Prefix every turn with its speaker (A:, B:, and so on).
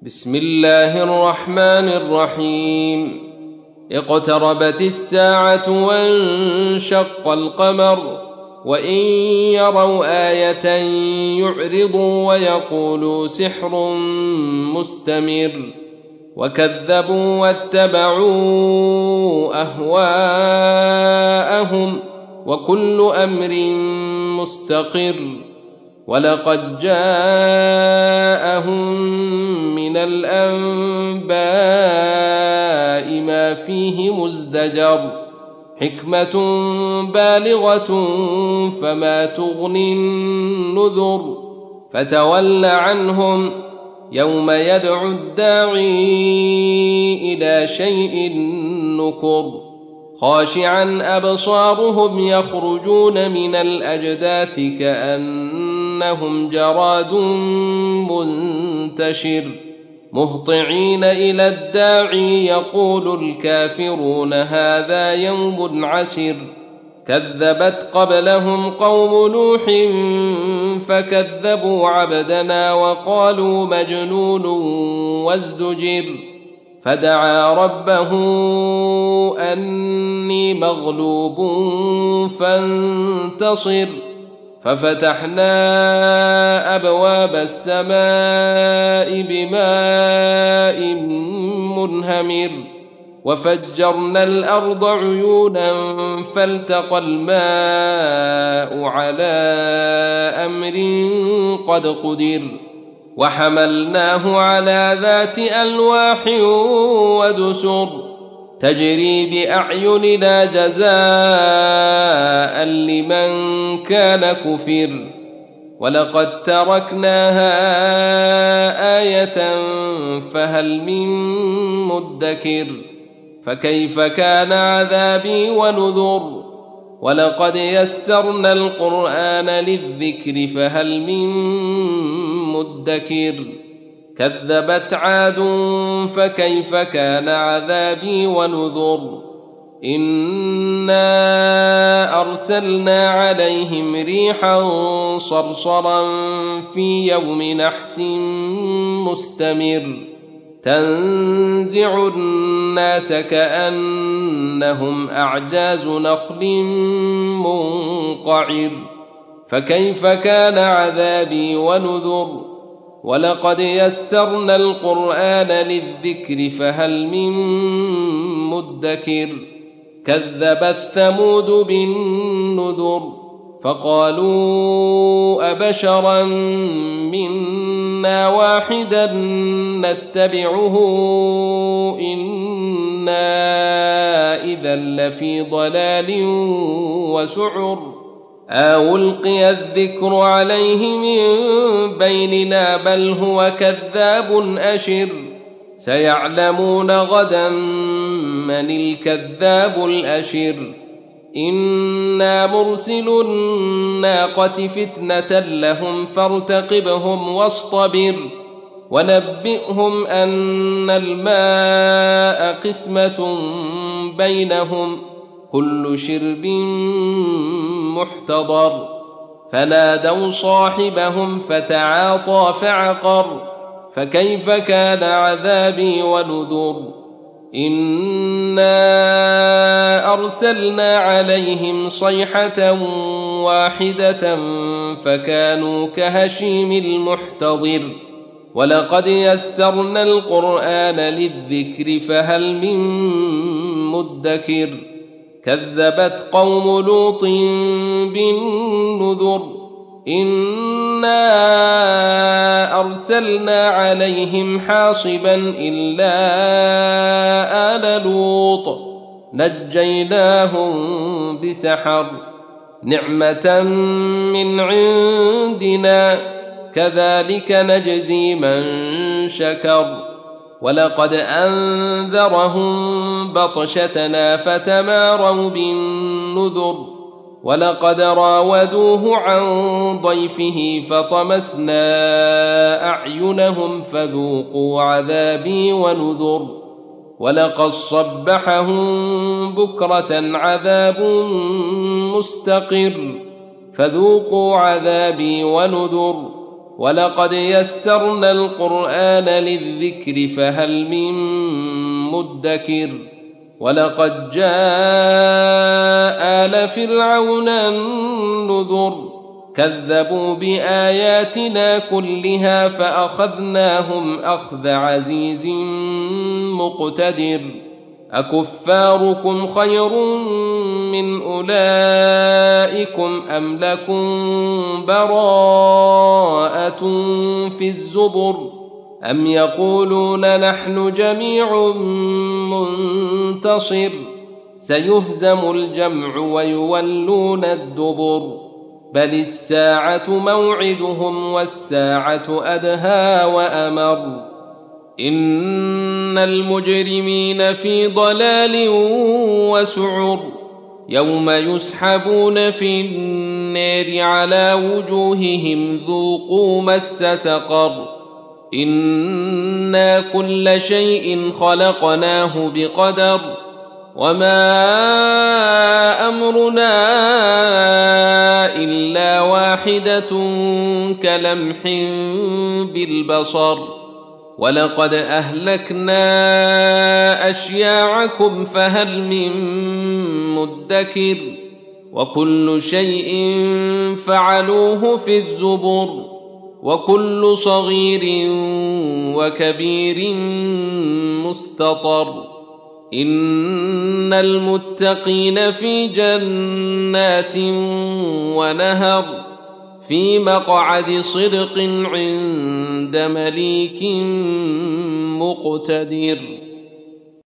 A: بسم الله الرحمن الرحيم. اقتربت الساعة وانشق القمر وإن يروا آية يعرضوا ويقولوا سحر مستمر وكذبوا واتبعوا أهواءهم وكل أمر مستقر ولقد جاءهم من الأنباء ما فيه مزدجر حكمة بالغة فما تغني النذر فتول عنهم يوم يدعو الداعي إلى شيء نكر خاشعا أبصارهم يخرجون من الأجداث كأنهم جراد منتشر مهطعين إلى الداعي يقول الكافرون هذا يوم عسر كذبت قبلهم قوم نوح فكذبوا عبدنا وقالوا مجنون وازدجر فدعا ربه أني مغلوب فانتصر ففتحنا أبواب السماء بماء منهمر وفجرنا الأرض عيونا فالتقى الماء على أمر قد قدر وحملناه على ذات ألواح ودسر تجري بأعيننا جزاء لمن كان كفر ولقد تركناها آية فهل من مدكر فكيف كان عذابي ونذر ولقد يسرنا القرآن للذكر فهل من مدكر كذبت عاد فكيف كان عذابي ونذر إنا أرسلنا عليهم ريحا صرصرا في يوم نحس مستمر تنزع الناس كأنهم أعجاز نخل منقعر فكيف كان عذابي ونذر ولقد يسرنا القرآن للذكر فهل من مدكر كذبت ثمود بالنذر فقالوا أبشرا منا واحدا نتبعه إنا إذا لفي ضلال وسعر ألقي الذكر عليه من بيننا بل هو كذاب أشر سيعلمون غدا من الكذاب الأشر إنا مرسل الناقة فتنة لهم فارتقبهم واصطبر ونبئهم أن الماء قسمة بينهم كل شرب محتضر فنادوا صاحبهم فتعاطى فعقر فكيف كان عذابي ونذر إنا أرسلنا عليهم صيحة واحدة فكانوا كهشيم المحتضر ولقد يسرنا القرآن للذكر فهل من مدكر كذبت قوم لوط بالنذر إنا أرسلنا عليهم حاصبا إلا آل لوط نجيناهم بسحر نعمة من عندنا كذلك نجزي من شكر ولقد أنذرهم بطشتنا فتماروا بالنذر ولقد راودوه عن ضيفه فطمسنا أعينهم فذوقوا عذابي ونذر ولقد صبحهم بكرة عذاب مستقر فذوقوا عذابي ونذر ولقد يسرنا القرآن للذكر فهل من مدكر ولقد جاء آل فرعون النذر كذبوا بآياتنا كلها فأخذناهم أخذ عزيز مقتدر أكفاركم خير من أولئكم أم لكم براءة في الزبر أم يقولون نحن جميع منتصر سيهزم الجمع ويولون الدبر بل الساعة موعدهم والساعة أدهى وأمر إن المجرمين في ضلال وسعر يوم يسحبون في النار على وجوههم ذوقوا مس سقر إنا كل شيء خلقناه بقدر وما أمرنا إلا واحدة كلمح بالبصر ولقد أهلكنا أشياعكم فهل من مدكر وكل شيء فعلوه في الزبر وكل صغير وكبير مستطر إن المتقين في جنات ونهر في مقعد صدق عند مليك مقتدر.